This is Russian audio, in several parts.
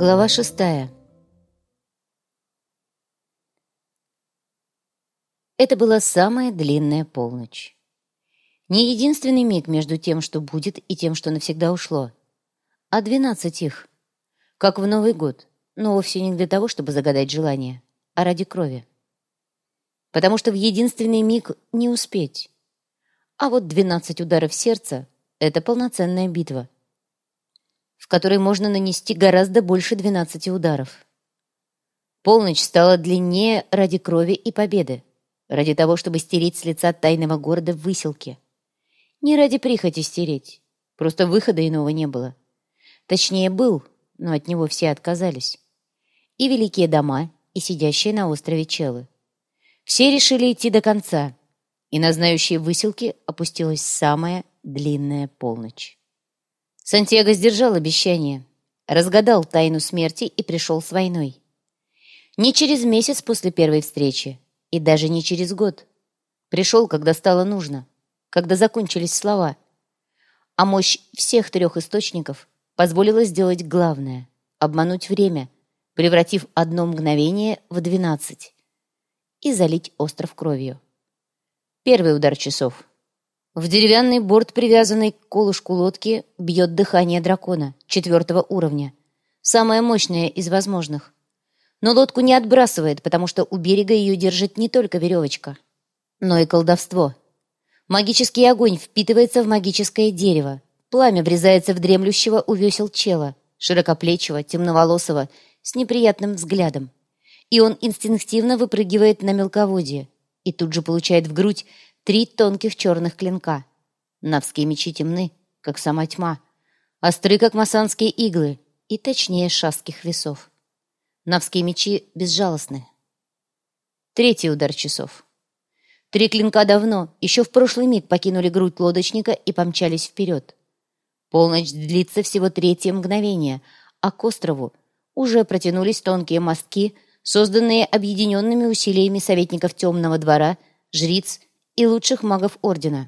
Глава 6. Это была самая длинная полночь. Не единственный миг между тем, что будет, и тем, что навсегда ушло, а 12 их, как в Новый год, но вовсе не для того, чтобы загадать желание, а ради крови. Потому что в единственный миг не успеть. А вот 12 ударов сердца — это полноценная битва, в которой можно нанести гораздо больше 12 ударов. Полночь стала длиннее ради крови и победы, ради того, чтобы стереть с лица тайного города выселки. Не ради прихоти стереть, просто выхода иного не было. Точнее, был, но от него все отказались. И великие дома, и сидящие на острове челы. Все решили идти до конца, и на знающие выселки опустилась самая длинная полночь. Сантьяго сдержал обещание, разгадал тайну смерти и пришел с войной. Не через месяц после первой встречи, и даже не через год. Пришел, когда стало нужно, когда закончились слова. А мощь всех 3 источников позволила сделать главное — обмануть время, превратив одно мгновение в 12 и залить остров кровью. Первый удар часов. В деревянный борт, привязанный к колышку лодки, бьет дыхание дракона 4 уровня, самое мощное из возможных. Но лодку не отбрасывает, потому что у берега ее держит не только веревочка, но и колдовство. Магический огонь впитывается в магическое дерево, пламя врезается в дремлющего у весел чела, широкоплечего, темноволосого, с неприятным взглядом. И он инстинктивно выпрыгивает на мелководье и тут же получает в грудь 3 тонких черных клинка. Навские мечи темны, как сама тьма, остры, как масанские иглы, и точнее шасских весов. Навские мечи безжалостны. 3 удар часов. 3 клинка давно, еще в прошлый миг покинули грудь лодочника и помчались вперед. Полночь длится всего 3 мгновение, а к острову уже протянулись тонкие мостки, созданные объединенными усилиями советников Темного двора, жриц и лучших магов Ордена.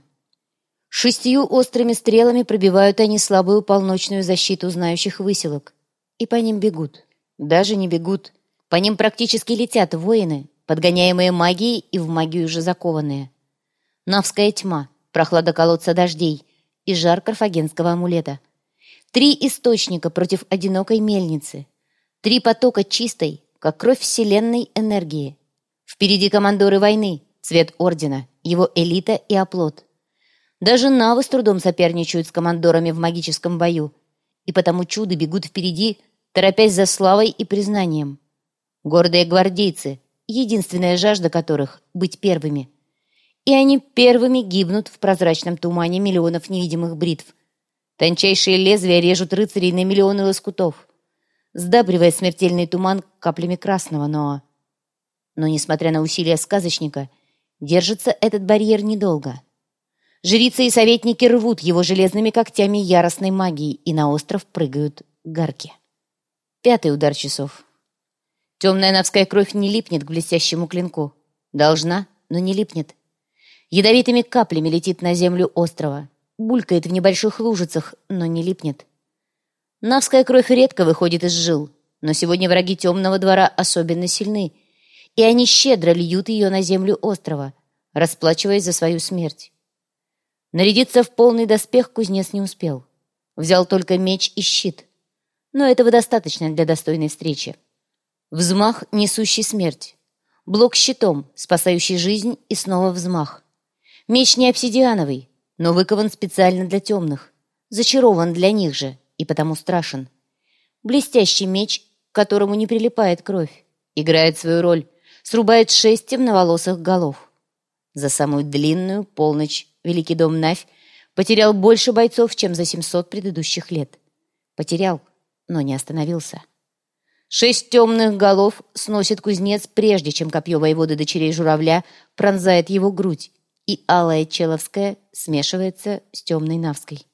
6 острыми стрелами пробивают они слабую полночную защиту знающих выселок. И по ним бегут. Даже не бегут. По ним практически летят воины, подгоняемые магией и в магию уже закованные. Навская тьма, прохлада колодца дождей и жар карфагенского амулета. 3 источника против одинокой мельницы. 3 потока чистой, как кровь вселенной, энергии. Впереди командоры войны, цвет Ордена, его элита и оплот. Даже навы с трудом соперничают с командорами в магическом бою, и потому чуды бегут впереди, торопясь за славой и признанием. Гордые гвардейцы, единственная жажда которых — быть первыми. И они первыми гибнут в прозрачном тумане миллионов невидимых бритв. Тончайшие лезвия режут рыцарей на миллионы лоскутов, сдабривая смертельный туман каплями красного, но, несмотря на усилия сказочника, держится этот барьер недолго. Жрицы и советники рвут его железными когтями яростной магии, и на остров прыгают гарки. 5 удар часов. Темная навская кровь не липнет к блестящему клинку. Должна, но не липнет. Ядовитыми каплями летит на землю острова. Булькает в небольших лужицах, но не липнет. Навская кровь редко выходит из жил, но сегодня враги Темного двора особенно сильны, и они щедро льют ее на землю острова, расплачиваясь за свою смерть. Нарядиться в полный доспех кузнец не успел. Взял только меч и щит. Но этого достаточно для достойной встречи. Взмах, несущий смерть. Блок щитом, спасающий жизнь, и снова взмах. Меч не обсидиановый, но выкован специально для темных. Зачарован для них же, и потому страшен. Блестящий меч, к которому не прилипает кровь, играет свою роль, срубает 6 темноволосых голов. За самую длинную полночь Великий дом Навь потерял больше бойцов, чем за 700 предыдущих лет. Потерял, но не остановился. 6 темных голов сносит кузнец, прежде чем копье воеводы дочерей журавля пронзает его грудь, и алая человская смешивается с темной навской.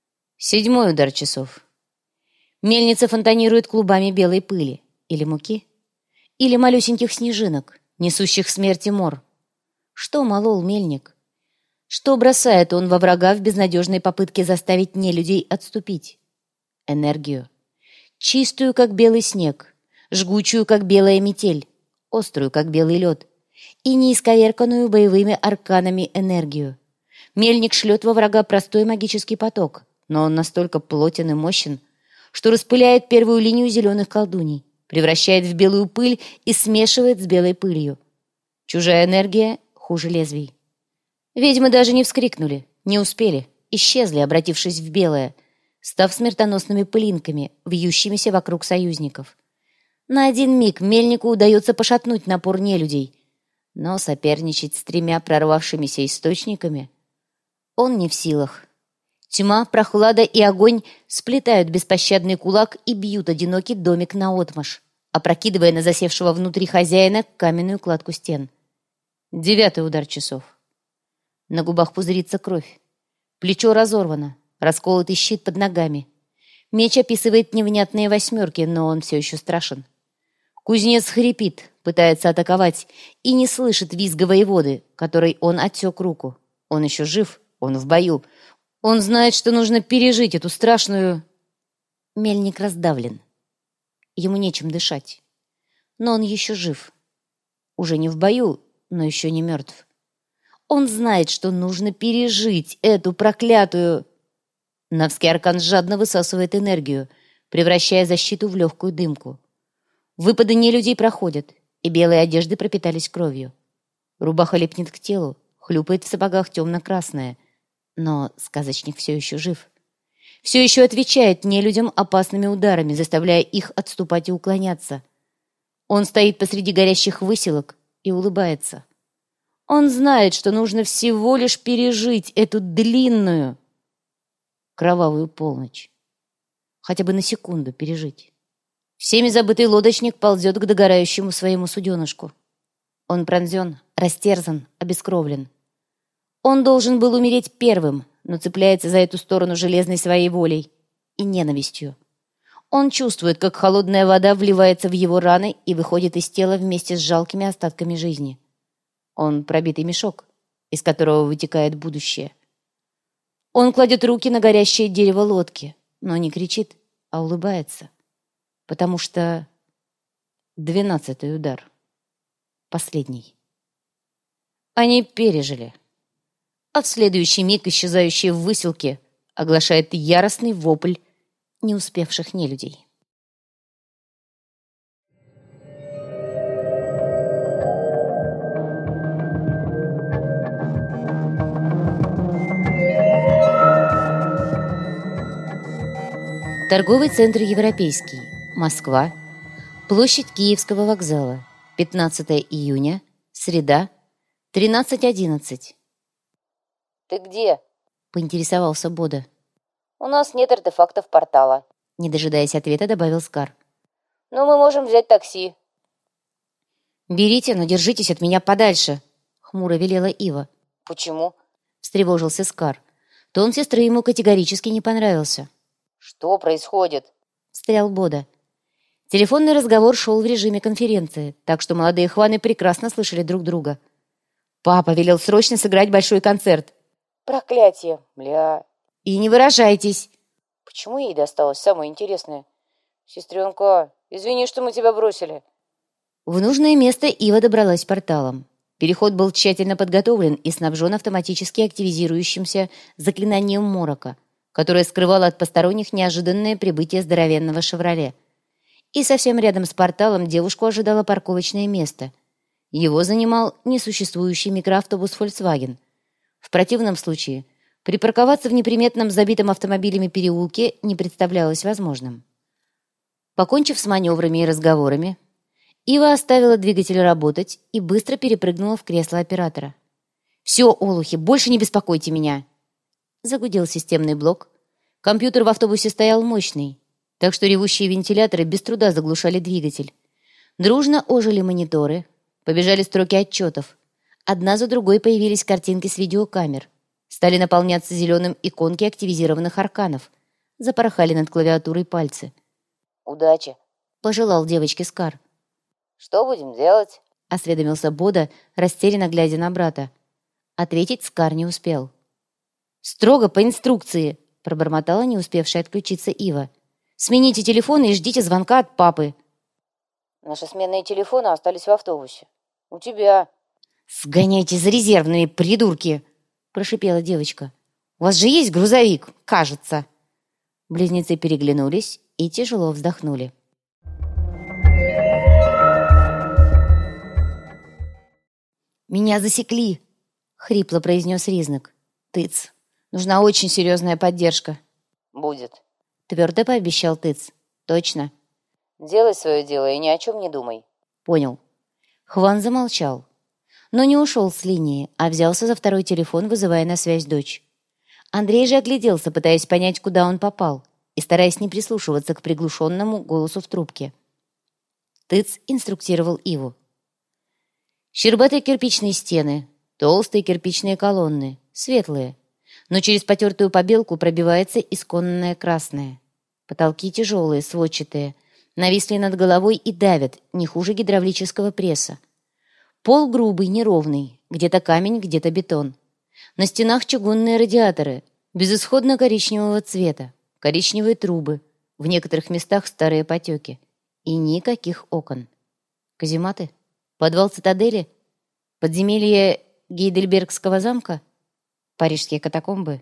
7 удар часов. Мельница фонтанирует клубами белой пыли, или муки, или малюсеньких снежинок, несущих смерти мор. Что молол мельник? Что бросает он во врага в безнадежной попытке заставить нелюдей отступить? Энергию. чистую, как белый снег, жгучую, как белая метель, острую, как белый лед, и неисковерканную боевыми арканами энергию. Мельник шлет во врага простой магический поток, но он настолько плотен и мощен, что распыляет первую линию зеленых колдуний, превращает в белую пыль и смешивает с белой пылью. Чужая энергия хуже лезвий. Ведьмы даже не вскрикнули, не успели, исчезли, обратившись в белое, став смертоносными пылинками, вьющимися вокруг союзников. На один миг мельнику удается пошатнуть напор нелюдей, но соперничать с 3 прорвавшимися источниками он не в силах. Тьма, прохлада и огонь сплетают беспощадный кулак и бьют одинокий домик наотмашь, опрокидывая на засевшего внутри хозяина каменную кладку стен. 9-й удар часов. На губах пузырится кровь. Плечо разорвано, расколотый щит под ногами. Меч описывает невнятные 8, но он все еще страшен. Кузнец хрипит, пытается атаковать, и не слышит визга воеводы, которой он отсек руку. Он еще жив, он в бою. Он знает, что нужно пережить эту страшную... Мельник раздавлен. Ему нечем дышать. Но он еще жив. Уже не в бою, но еще не мертв. Он знает, что нужно пережить эту проклятую... Навский аркан жадно высасывает энергию, превращая защиту в легкую дымку. Выпады нелюдей проходят, и белые одежды пропитались кровью. Рубаха липнет к телу, хлюпает в сапогах темно-красная. Но сказочник все еще жив. Все еще отвечает нелюдям опасными ударами, заставляя их отступать и уклоняться. Он стоит посреди горящих выселок и улыбается. Он знает, что нужно всего лишь пережить эту длинную, кровавую полночь. Хотя бы на секунду пережить. Всеми забытый лодочник ползет к догорающему своему суденышку. Он пронзен, растерзан, обескровлен. Он должен был умереть первым, но цепляется за эту сторону железной своей волей и ненавистью. Он чувствует, как холодная вода вливается в его раны и выходит из тела вместе с жалкими остатками жизни. Он пробитый мешок, из которого вытекает будущее. Он кладет руки на горящее дерево лодки, но не кричит, а улыбается. Потому что 12-й удар. Последний. Они пережили. А в следующий миг исчезающий в выселке оглашает яростный вопль не успевших нелюдей. Торговый центр «Европейский», Москва, площадь Киевского вокзала, 15 июня, среда, 13:11. «Ты где?» — поинтересовался Бода. «У нас нет артефактов портала», — не дожидаясь ответа, добавил Скар. «Но мы можем взять такси». «Берите, но держитесь от меня подальше», — хмуро велела Ива. «Почему?» — встревожился Скар. Тон сестры ему категорически не понравился. «Что происходит?» — встрял Бода. Телефонный разговор шел в режиме конференции, так что молодые хваны прекрасно слышали друг друга. «Папа велел срочно сыграть большой концерт». «Проклятие, бля». «И не выражайтесь». «Почему ей досталось самое интересное?» «Сестренка, извини, что мы тебя бросили». В нужное место Ива добралась порталом. Переход был тщательно подготовлен и снабжен автоматически активизирующимся заклинанием морока, которое скрывало от посторонних неожиданное прибытие здоровенного «Шевроле». И совсем рядом с порталом девушку ожидало парковочное место. Его занимал несуществующий микроавтобус «Фольксваген». В противном случае припарковаться в неприметном забитом автомобилями переулке не представлялось возможным. Покончив с маневрами и разговорами, Ива оставила двигатель работать и быстро перепрыгнула в кресло оператора. «Все, олухи, больше не беспокойте меня!» Загудел системный блок. Компьютер в автобусе стоял мощный, так что ревущие вентиляторы без труда заглушали двигатель. Дружно ожили мониторы, побежали строки отчетов. Одна за другой появились картинки с видеокамер. Стали наполняться зеленым иконки активизированных арканов. Запорхали над клавиатурой пальцы. «Удачи!» — пожелал девочке Скар. «Что будем делать?» — осведомился Бода, растерянно глядя на брата. Ответить Скар не успел. «Строго по инструкции!» — пробормотала не успевшая отключиться Ива. Смените телефон и ждите звонка от папы». Наши сменные телефоны остались в автобусе. У тебя. «Сгоняйте за резервными, придурки!» — прошипела девочка. «У вас же есть грузовик, кажется». Близнецы переглянулись и тяжело вздохнули. «Меня засекли!» — хрипло произнес Ризнок. «Тыц, нужна очень серьезная поддержка». Будет. Твердо пообещал Тыц. «Точно». Делай свое дело и ни о чем не думай. «Понял». Хван замолчал, но не ушел с линии, а взялся за второй телефон, вызывая на связь дочь. Андрей же огляделся, пытаясь понять, куда он попал, и стараясь не прислушиваться к приглушенному голосу в трубке. Тыц инструктировал Иву. Щербатые кирпичные стены, толстые кирпичные колонны, светлые, но через потертую побелку пробивается исконное красное. Потолки тяжелые, сводчатые, нависли над головой и давят, не хуже гидравлического пресса. Пол грубый, неровный, где-то камень, где-то бетон. На стенах чугунные радиаторы, безысходно коричневого цвета, коричневые трубы, в некоторых местах старые потеки. И никаких окон. Казематы? Подвал цитадели? Подземелье Гейдельбергского замка? Парижские катакомбы?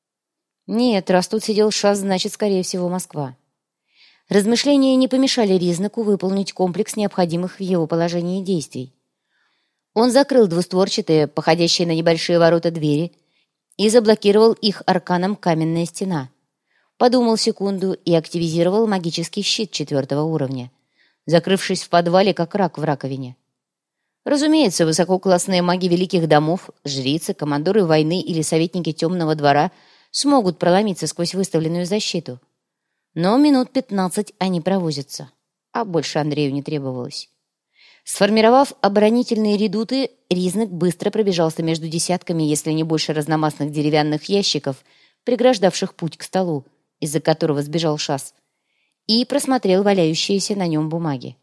Нет, раз тут сидел Шас, значит, скорее всего, Москва. Размышления не помешали Ризнаку выполнить комплекс необходимых в его положении действий. Он закрыл двустворчатые, походящие на небольшие ворота двери, и заблокировал их арканом каменная стена. Подумал секунду и активизировал магический щит 4-го уровня, закрывшись в подвале, как рак в раковине. Разумеется, высококлассные маги великих домов, жрицы, командоры войны или советники темного двора смогут проломиться сквозь выставленную защиту. Но минут 15 они провозятся, а больше Андрею не требовалось. Сформировав оборонительные редуты, Ризнак быстро пробежался между десятками, если не больше разномастных деревянных ящиков, преграждавших путь к столу, из-за которого сбежал Шас, и просмотрел валяющиеся на нем бумаги.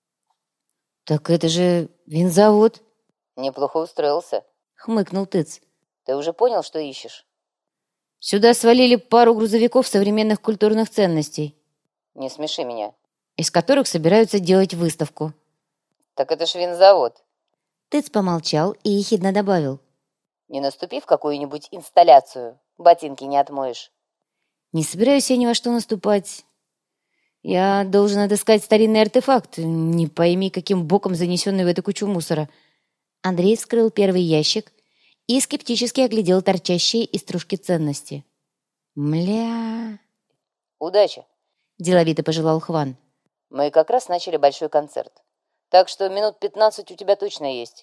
«Так это же винзавод!» Неплохо устроился. — хмыкнул Тыц. Ты уже понял, что ищешь? «Сюда свалили пару грузовиков современных культурных ценностей, Не смеши меня. из которых собираются делать выставку». Так это ж винзавод. Тыц помолчал и ехидно добавил. Не наступи в какую-нибудь инсталляцию. Ботинки не отмоешь. «Не собираюсь я ни во что наступать. Я должен отыскать старинный артефакт, не пойми, каким боком занесенный в эту кучу мусора». Андрей вскрыл первый ящик и скептически оглядел торчащие из стружки ценности. «Мля...» Удачи. — деловито пожелал Хван. Мы как раз начали большой концерт. Так что минут 15 у тебя точно есть.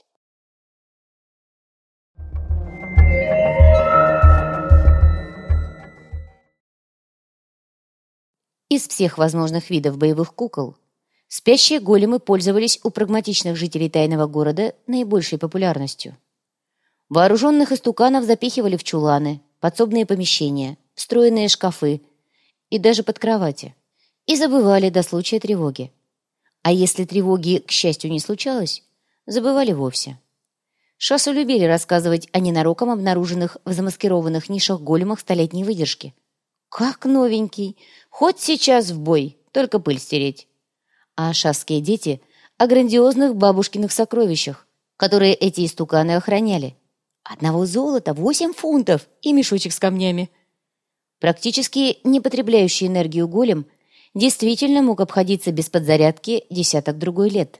Из всех возможных видов боевых кукол спящие големы пользовались у прагматичных жителей тайного города наибольшей популярностью. Вооруженных истуканов запихивали в чуланы, подсобные помещения, встроенные шкафы и даже под кровати. И забывали до случая тревоги. А если тревоги, к счастью, не случалось, забывали вовсе. Шасу любили рассказывать о ненароком обнаруженных в замаскированных нишах големах столетней выдержки. Как новенький, хоть сейчас в бой, только пыль стереть. А шасские дети о грандиозных бабушкиных сокровищах, которые эти истуканы охраняли. Одного золота 8 фунтов и мешочек с камнями. Практически не потребляющий энергию голем действительно мог обходиться без подзарядки десяток-другой лет.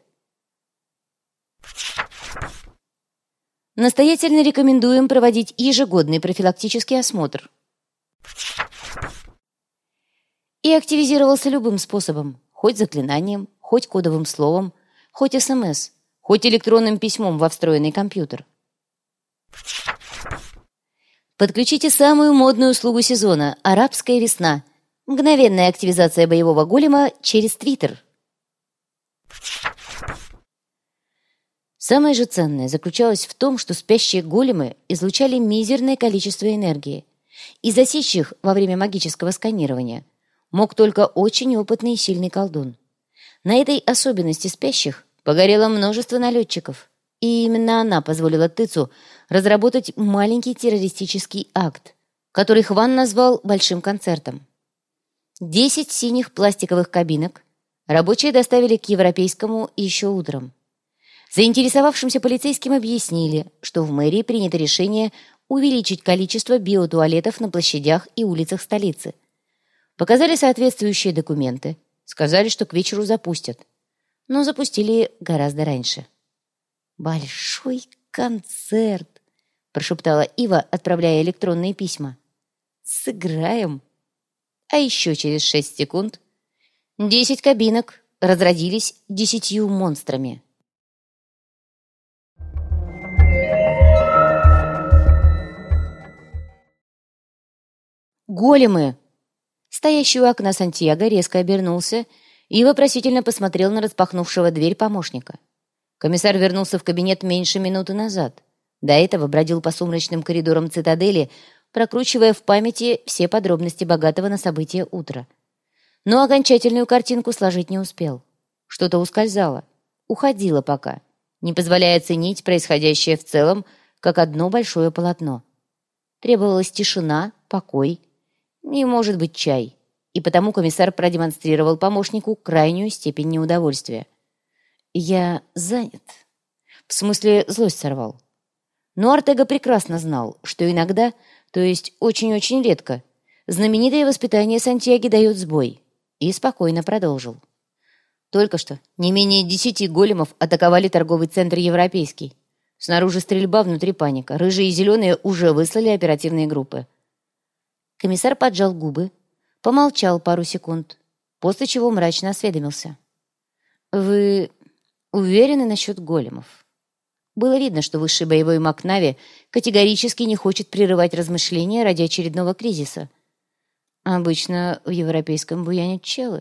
Настоятельно рекомендуем проводить ежегодный профилактический осмотр. И активизировался любым способом, хоть заклинанием, хоть кодовым словом, хоть СМС, хоть электронным письмом во встроенный компьютер. Подключите самую модную услугу сезона – «Арабская весна». Мгновенная активизация боевого голема через Твиттер. Самое же ценное заключалось в том, что спящие големы излучали мизерное количество энергии, и засечь их во время магического сканирования мог только очень опытный и сильный колдун. На этой особенности спящих погорело множество налетчиков, и именно она позволила Тыцу разработать маленький террористический акт, который Хван назвал «большим концертом». 10 синих пластиковых кабинок рабочие доставили к Европейскому еще утром. Заинтересовавшимся полицейским объяснили, что в мэрии принято решение увеличить количество биотуалетов на площадях и улицах столицы. Показали соответствующие документы, сказали, что к вечеру запустят. Но запустили гораздо раньше. «Большой концерт», — прошептала Ива, отправляя электронные письма. «Сыграем». А еще через 6 секунд 10 кабинок разродились 10 монстрами. «Големы!» Стоящий у окна Сантьяго резко обернулся и вопросительно посмотрел на распахнувшего дверь помощника. Комиссар вернулся в кабинет меньше минуты назад. До этого бродил по сумрачным коридорам цитадели, прокручивая в памяти все подробности богатого на события утра. Но окончательную картинку сложить не успел. Что-то ускользало, уходило пока, не позволяя оценить происходящее в целом, как одно большое полотно. Требовалась тишина, покой и, может быть, чай. И потому комиссар продемонстрировал помощнику крайнюю степень неудовольствия. «Я занят». В смысле, злость сорвал. Но Ортега прекрасно знал, что иногда, то есть очень-очень редко, знаменитое воспитание Сантьяги дает сбой, и спокойно продолжил. Только что не менее 10 големов атаковали торговый центр «Европейский». Снаружи стрельба, внутри паника. Рыжие и зеленые уже выслали оперативные группы. Комиссар поджал губы, помолчал пару секунд, после чего мрачно осведомился. «Вы уверены насчет големов?» Было видно, что высший боевой маг Нави категорически не хочет прерывать размышления ради очередного кризиса. Обычно в Европейском буянят челы.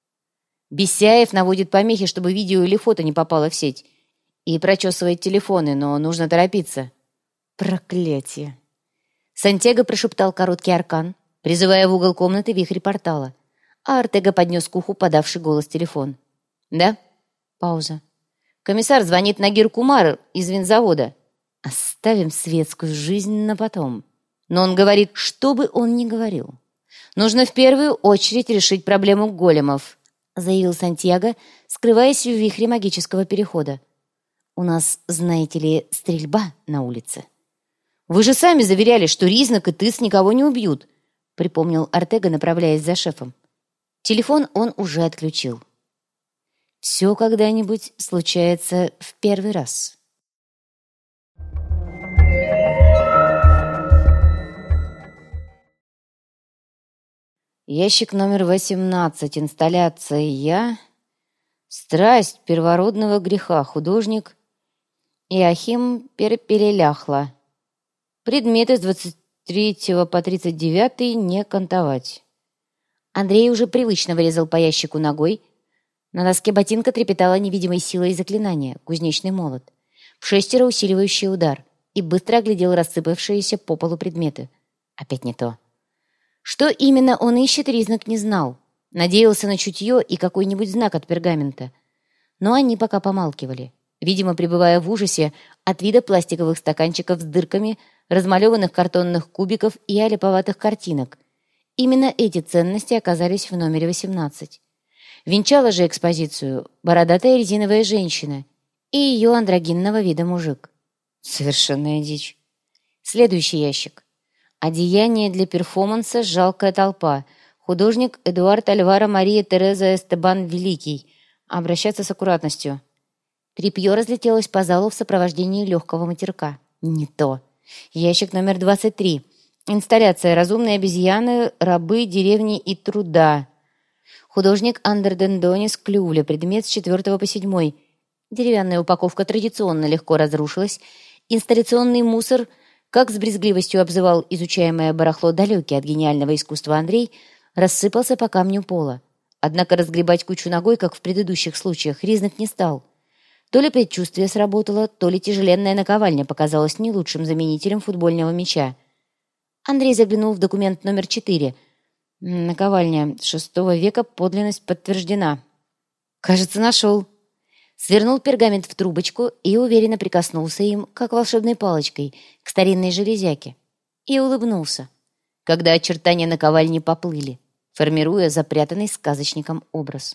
Бесяев наводит помехи, чтобы видео или фото не попало в сеть, и прочесывает телефоны, но нужно торопиться. Проклятие! Сантьяго прошептал короткий аркан, призывая в угол комнаты вихрь портала, а Ортега поднес к уху подавший голос телефон. «Да?» Пауза. «Комиссар звонит Нагир Кумар из винзавода. Оставим светскую жизнь на потом». Но он говорит, что бы он ни говорил. «Нужно в первую очередь решить проблему големов», заявил Сантьяго, скрываясь в вихре магического перехода. «У нас, знаете ли, стрельба на улице». «Вы же сами заверяли, что Ризнак и Тыс никого не убьют», припомнил Ортега, направляясь за шефом. Телефон он уже отключил. «Все когда-нибудь случается в первый раз». Ящик номер 18. Инсталляция «Я». Страсть первородного греха. Художник Иохим Перепелеляхла. Предметы с 23 по 39 не кантовать. Андрей уже привычно вырезал по ящику ногой. На носке ботинка трепетала невидимой силой заклинание, кузнечный молот, вшестеро усиливающий удар, и быстро оглядел рассыпавшиеся по полу предметы. Опять не то. Что именно он ищет, Ризнак не знал. Надеялся на чутье и какой-нибудь знак от пергамента. Но они пока помалкивали, видимо, пребывая в ужасе от вида пластиковых стаканчиков с дырками, размалеванных картонных кубиков и олиповатых картинок. Именно эти ценности оказались в номере 18. Венчала же экспозицию бородатая резиновая женщина и ее андрогинного вида мужик. Совершенная дичь. Следующий ящик. Одеяние для перформанса «Жалкая толпа». Художник Эдуард Альваро Мария Тереза Эстебан Великий. Обращаться с аккуратностью. Тряпье разлетелось по залу в сопровождении легкого матерка. Не то. Ящик номер 23. Инсталляция «Разумные обезьяны, рабы, деревни и труда». Художник Андерден Донис Клювля. Предмет с 4 по 7. Деревянная упаковка традиционно легко разрушилась. Инсталляционный мусор, как с брезгливостью обзывал изучаемое барахло далекий от гениального искусства Андрей, рассыпался по камню пола. Однако разгребать кучу ногой, как в предыдущих случаях, Ризнак не стал. То ли предчувствие сработало, то ли тяжеленная наковальня показалась не лучшим заменителем футбольного мяча. Андрей заглянул в документ номер 4. Наковальня VI века, подлинность подтверждена. Кажется, нашел. Свернул пергамент в трубочку и уверенно прикоснулся им, как волшебной палочкой, к старинной железяке. И улыбнулся, когда очертания наковальни поплыли. формируя запрятанный сказочником образ.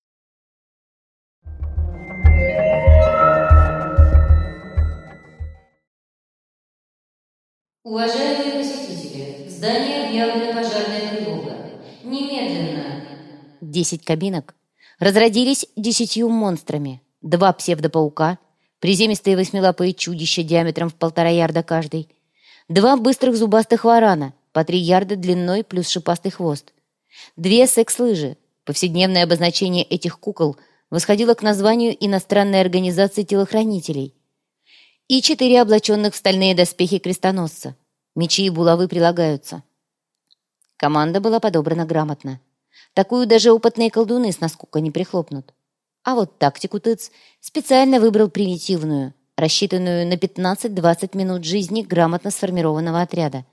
Уважаемые посетители, в здании объявлена пожарная тревога. Немедленно. 10 кабинок разродились 10 монстрами. 2 псевдопаука, приземистые восьмилапые чудища диаметром в 1,5 ярда каждый. 2 быстрых зубастых варана, по 3 ярда длиной плюс шипастый хвост. 2 секс-лыжи. Повседневное обозначение этих кукол восходило к названию иностранной организации телохранителей. И 4 облаченных в стальные доспехи крестоносца. Мечи и булавы прилагаются. Команда была подобрана грамотно. Такую даже опытные колдуны с наскока не прихлопнут. А вот тактику Тыц специально выбрал примитивную, рассчитанную на 15-20 минут жизни грамотно сформированного отряда.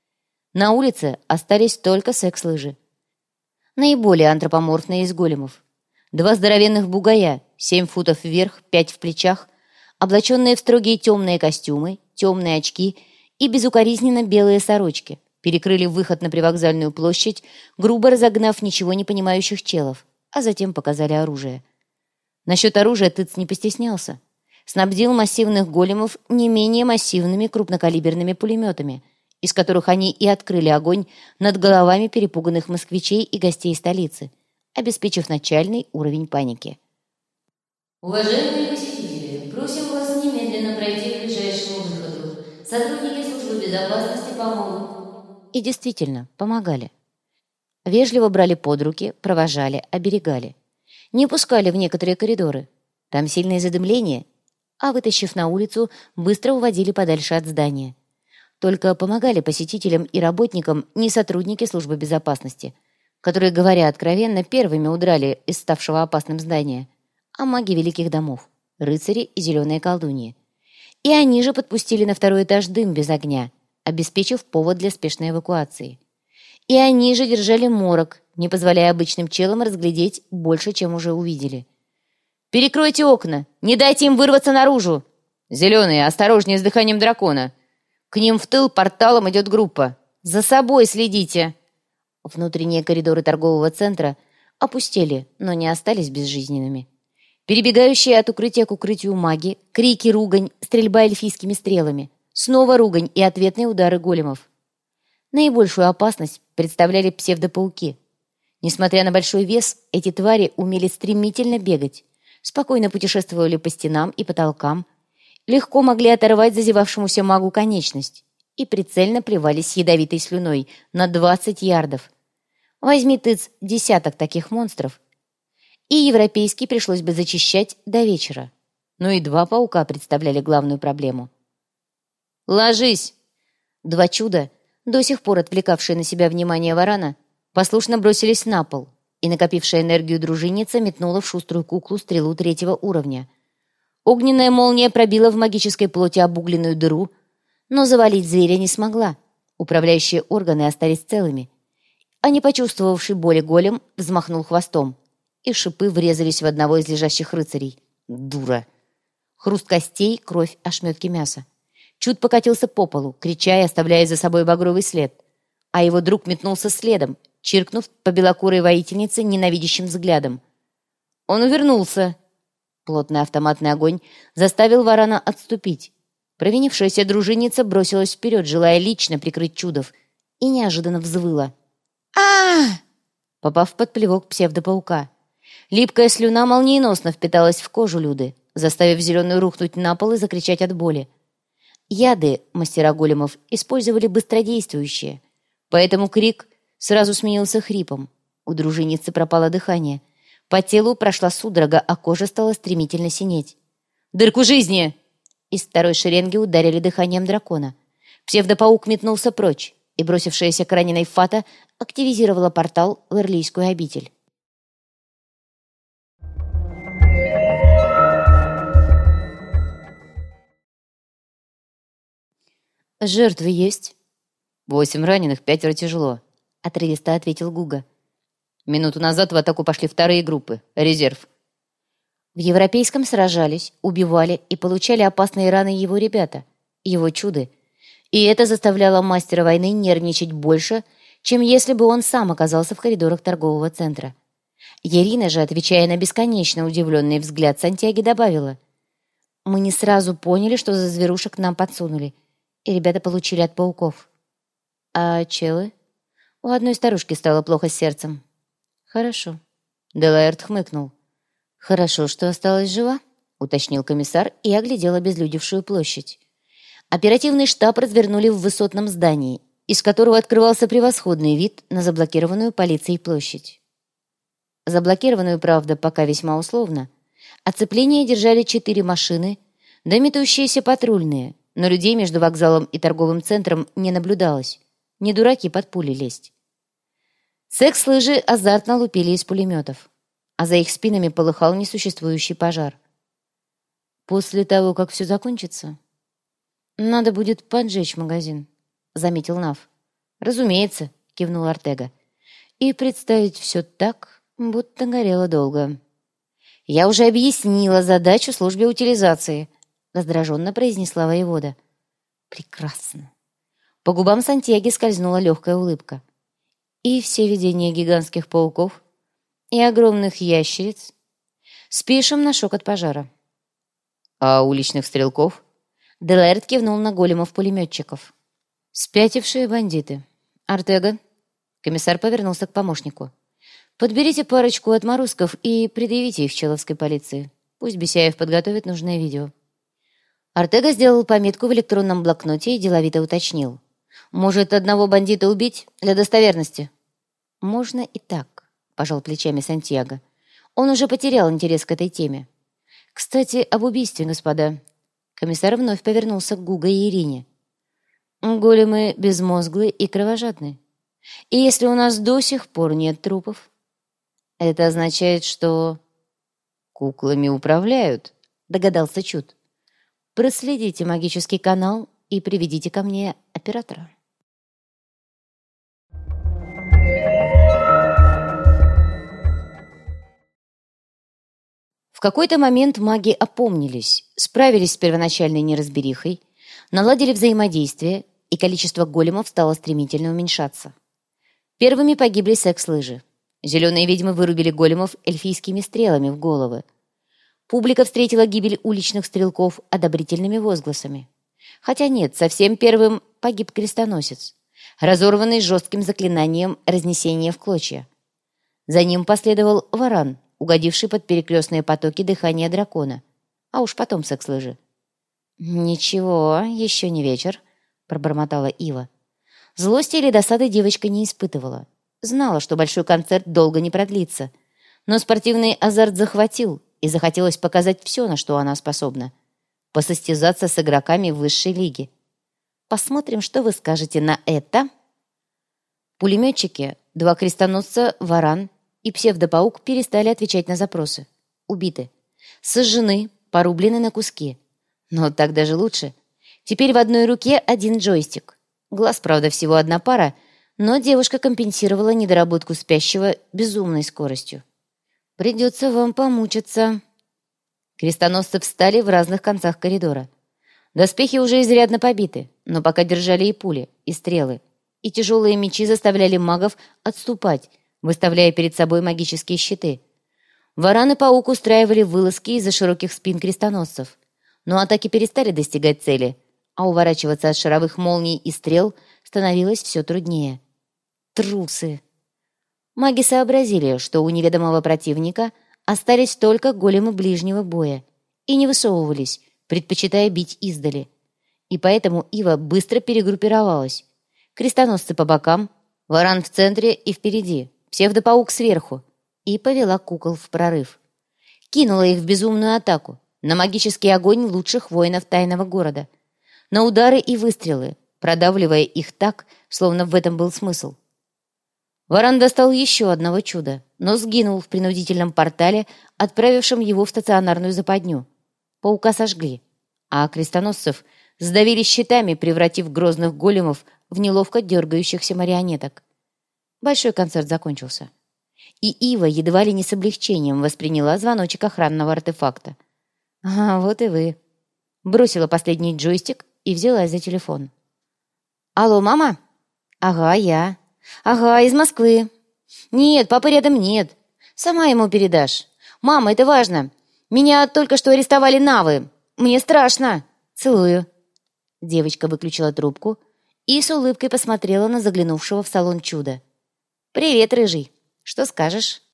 На улице остались только секс-лыжи. Наиболее антропоморфные из големов. 2 здоровенных бугая, 7 футов вверх, 5 в плечах, облаченные в строгие темные костюмы, темные очки и безукоризненно белые сорочки, перекрыли выход на привокзальную площадь, грубо разогнав ничего не понимающих челов, а затем показали оружие. Насчет оружия Тыц не постеснялся. Снабдил массивных големов не менее массивными крупнокалиберными пулеметами, из которых они и открыли огонь над головами перепуганных москвичей и гостей столицы, обеспечив начальный уровень паники. Уважаемые посетители, просим вас немедленно пройти к ближайшему выходу. Сотрудники службы безопасности помогут. И действительно, помогали. Вежливо брали под руки, провожали, оберегали. Не пускали в некоторые коридоры. Там сильное задымление, а, вытащив на улицу, быстро уводили подальше от здания. Только помогали посетителям и работникам не сотрудники службы безопасности, которые, говоря откровенно, первыми удрали из ставшего опасным здания, а маги великих домов, рыцари и зеленые колдуньи. И они же подпустили на 2-й этаж дым без огня, обеспечив повод для спешной эвакуации. И они же держали морок, не позволяя обычным челам разглядеть больше, чем уже увидели. «Перекройте окна! Не дайте им вырваться наружу! Зеленые, осторожнее с дыханием дракона! К ним в тыл порталом идет группа! За собой следите!» Внутренние коридоры торгового центра опустели, но не остались безжизненными. Перебегающие от укрытия к укрытию маги, крики, ругань, стрельба эльфийскими стрелами, снова ругань и ответные удары големов. Наибольшую опасность представляли псевдопауки. Несмотря на большой вес, эти твари умели стремительно бегать, спокойно путешествовали по стенам и потолкам, легко могли оторвать зазевавшемуся магу конечность и прицельно плевались ядовитой слюной на 20 ярдов. Возьми, Тыц, десяток таких монстров, и европейский пришлось бы зачищать до вечера. Но и 2 паука представляли главную проблему. «Ложись!» 2 чуда, до сих пор отвлекавшие на себя внимание варана, послушно бросились на пол, и накопившая энергию дружинница метнула в шуструю куклу стрелу 3-го уровня. Огненная молния пробила в магической плоти обугленную дыру, но завалить зверя не смогла. Управляющие органы остались целыми. А не почувствовавший боли голем взмахнул хвостом, и шипы врезались в одного из лежащих рыцарей. Дура! Хруст костей, кровь, ошметки мяса. Чуд покатился по полу, крича и оставляя за собой багровый след, а его друг метнулся следом, чиркнув по белокурой воительнице ненавидящим взглядом. Он увернулся. Плотный автоматный огонь заставил варана отступить. Провинившаяся дружинница бросилась вперед, желая лично прикрыть чудов, и неожиданно взвыла. а Попав под плевок псевдопаука. Липкая слюна молниеносно впиталась в кожу Люды, заставив зеленую рухнуть на пол и закричать от боли. Яды мастера големов использовали быстродействующие, поэтому крик сразу сменился хрипом. У дружинницы пропало дыхание. По телу прошла судорога, а кожа стала стремительно синеть. «Дырку жизни!» Из 2-й шеренги ударили дыханием дракона. Псевдопаук метнулся прочь, и бросившаяся к раненой Фата активизировала портал в Эрлийскую обитель. «Жертвы есть?» 8 раненых, 5 тяжело», — отрывисто ответил Гуга. «Минуту назад в атаку пошли 2-е группы. Резерв». В Европейском сражались, убивали и получали опасные раны его ребята, его чуды. И это заставляло мастера войны нервничать больше, чем если бы он сам оказался в коридорах торгового центра. Ирина же, отвечая на бесконечно удивленный взгляд Сантьяги, добавила: «Мы не сразу поняли, что за зверушек нам подсунули, и ребята получили от пауков». «А челы?» У одной старушки стало плохо с сердцем. «Хорошо». Делаэрт хмыкнул. «Хорошо, что осталась жива», — уточнил комиссар и оглядел обезлюдевшую площадь. Оперативный штаб развернули в высотном здании, из которого открывался превосходный вид на заблокированную полицией площадь. Заблокированную, правда, пока весьма условно. Оцепление держали 4 машины, да метущиеся патрульные, но людей между вокзалом и торговым центром не наблюдалось. Не дураки под пули лезть. Секс-лыжи азартно лупили из пулеметов, а за их спинами полыхал несуществующий пожар. «После того, как все закончится, надо будет поджечь магазин», — заметил Нав. «Разумеется», — кивнул Ортега. «И представить все так, будто горело долго». «Я уже объяснила задачу службе утилизации», — раздраженно произнесла воевода. «Прекрасно». По губам Сантьяги скользнула легкая улыбка. «И все видения гигантских пауков, и огромных ящериц спишем на шок от пожара». «А уличных стрелков?» Делаэрт кивнул на големов-пулеметчиков. «Спятившие бандиты. Ортега». Комиссар повернулся к помощнику. «Подберите парочку отморозков и предъявите их в Человской полиции. Пусть Бесяев подготовит нужное видео». Ортега сделал пометку в электронном блокноте и деловито уточнил. «Может, одного бандита убить для достоверности?» «Можно и так», — пожал плечами Сантьяго. «Он уже потерял интерес к этой теме. Кстати, об убийстве, господа». Комиссар вновь повернулся к Гуго и Ирине. «Големы безмозглые и кровожадные. И если у нас до сих пор нет трупов, это означает, что...» «Куклами управляют», — догадался Чуд. «Проследите магический канал и приведите ко мне оператора». В какой-то момент маги опомнились, справились с первоначальной неразберихой, наладили взаимодействие, и количество големов стало стремительно уменьшаться. Первыми погибли секс-лыжи. Зеленые ведьмы вырубили големов эльфийскими стрелами в головы. Публика встретила гибель уличных стрелков одобрительными возгласами. Хотя нет, совсем первым погиб крестоносец, разорванный жестким заклинанием разнесения в клочья. За ним последовал варан, угодивший под перекрестные потоки дыхания дракона, а уж потом секс-лыжи. «Ничего, еще не вечер», — пробормотала Ива. Злости или досады девочка не испытывала. Знала, что большой концерт долго не продлится, но спортивный азарт захватил, и захотелось показать все, на что она способна. Посостязаться с игроками высшей лиги. Посмотрим, что вы скажете на это. Пулеметчики, 2 крестоносца, варан и псевдопаук перестали отвечать на запросы. Убиты. Сожжены, порублены на куски. Но так даже лучше. Теперь в одной руке 1 джойстик. Глаз, правда, всего 1 пара, но девушка компенсировала недоработку спящего безумной скоростью. «Придется вам помучиться». Крестоносцы встали в разных концах коридора. Доспехи уже изрядно побиты, но пока держали и пули, и стрелы, и тяжелые мечи заставляли магов отступать, выставляя перед собой магические щиты. Варан и паук устраивали вылазки из-за широких спин крестоносцев, но атаки перестали достигать цели, а уворачиваться от шаровых молний и стрел становилось все труднее. Трусы! Маги сообразили, что у неведомого противника остались только големы ближнего боя, и не высовывались, предпочитая бить издали. И поэтому Ива быстро перегруппировалась. Крестоносцы по бокам, варан в центре и впереди, псевдопаук сверху, и повела кукол в прорыв. Кинула их в безумную атаку, на магический огонь лучших воинов тайного города, на удары и выстрелы, продавливая их так, словно в этом был смысл. Варан достал еще одного чуда, но сгинул в принудительном портале, отправившем его в стационарную западню. Паука сожгли, а крестоносцев сдавили щитами, превратив грозных големов в неловко дергающихся марионеток. Большой концерт закончился. И Ива едва ли не с облегчением восприняла звоночек охранного артефакта. «А, вот и вы». Бросила последний джойстик и взялась за телефон. «Алло, мама?» «Ага, я». «Ага, из Москвы». «Нет, папы рядом нет. Сама ему передашь. Мама, это важно. Меня только что арестовали навы. Мне страшно. Целую». Девочка выключила трубку и с улыбкой посмотрела на заглянувшего в салон чуда. «Привет, рыжий. Что скажешь?»